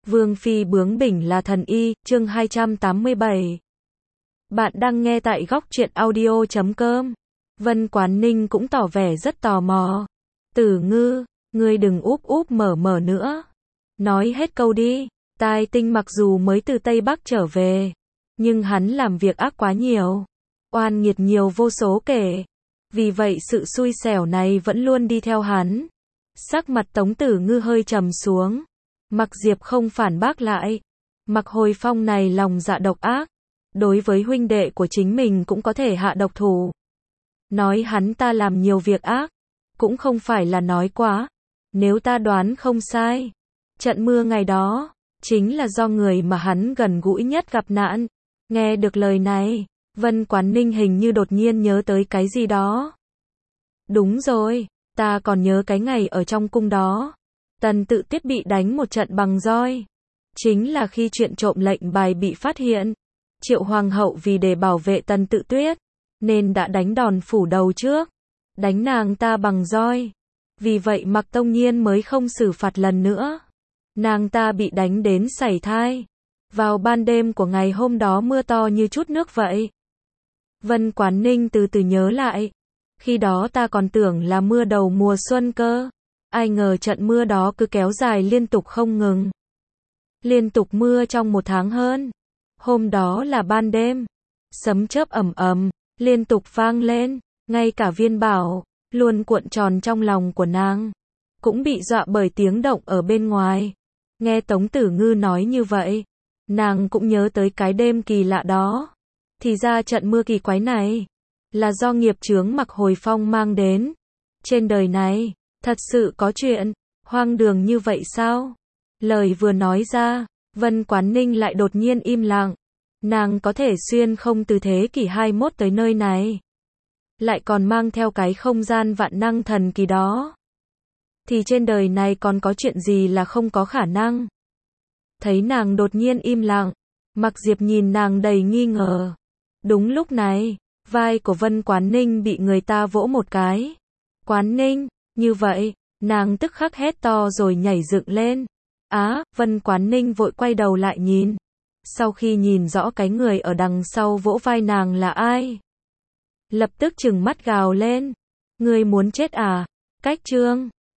Vương phi bướng bỉnh là thần y, chương 287. Bạn đang nghe tại góc truyện audio.com. Vân Quán Ninh cũng tỏ vẻ rất tò mò. Tử Ngư, ngươi đừng úp úp mở nữa. Nói hết câu đi. Tai Tinh mặc dù mới từ Tây Bắc trở về, nhưng hắn làm việc ác quá nhiều. Oan nghiệt nhiều vô số kể. Vì vậy sự xui xẻo này vẫn luôn đi theo hắn. Sắc mặt Tống Tử Ngư hơi trầm xuống. Mặc Diệp không phản bác lại. Mặc Hồi Phong này lòng dạ độc ác. Đối với huynh đệ của chính mình cũng có thể hạ độc thủ. Nói hắn ta làm nhiều việc ác, cũng không phải là nói quá. Nếu ta đoán không sai, trận mưa ngày đó, chính là do người mà hắn gần gũi nhất gặp nạn. Nghe được lời này, Vân Quán Ninh hình như đột nhiên nhớ tới cái gì đó. Đúng rồi, ta còn nhớ cái ngày ở trong cung đó. Tần Tự Tuyết bị đánh một trận bằng roi. Chính là khi chuyện trộm lệnh bài bị phát hiện. Triệu Hoàng hậu vì để bảo vệ Tần Tự Tuyết, nên đã đánh đòn phủ đầu trước. Đánh nàng ta bằng roi. Vì vậy Mặc Tông Nhiên mới không xử phạt lần nữa. Nàng ta bị đánh đến sảy thai. Vào ban đêm của ngày hôm đó mưa to như chút nước vậy. Vân Quán Ninh từ từ nhớ lại. Khi đó ta còn tưởng là mưa đầu mùa xuân cơ. Ai ngờ trận mưa đó cứ kéo dài liên tục không ngừng. Liên tục mưa trong 1 tháng hơn. Hôm đó là ban đêm. Sấm chớp ầm ầm, liên tục vang lên. Ngay cả Viên Bảo, luôn cuộn tròn trong lòng của nàng, cũng bị dọa bởi tiếng động ở bên ngoài. Nghe Tống Tử Ngư nói như vậy, nàng cũng nhớ tới cái đêm kỳ lạ đó. Thì ra trận mưa kỳ quái này là do nghiệp chướng Mặc Hồi Phong mang đến. Trên đời này, thật sự có chuyện hoang đường như vậy sao? Lời vừa nói ra, Vân Quán Ninh lại đột nhiên im lặng. Nàng có thể xuyên không từ thế kỷ 21 tới nơi này, lại còn mang theo cái không gian vạn năng thần kỳ đó. Thì trên đời này còn có chuyện gì là không có khả năng? Thấy nàng đột nhiên im lặng, Mặc Diệp nhìn nàng đầy nghi ngờ. Đúng lúc này, vai của Vân Quán Ninh bị người ta vỗ một cái. Quán Ninh, như vậy, nàng tức khắc hét to rồi nhảy dựng lên. Vân Quán Ninh vội quay đầu lại nhìn. Sau khi nhìn rõ cái người ở đằng sau vỗ vai nàng là ai, lập tức trừng mắt gào lên. Ngươi muốn chết à? Cách chương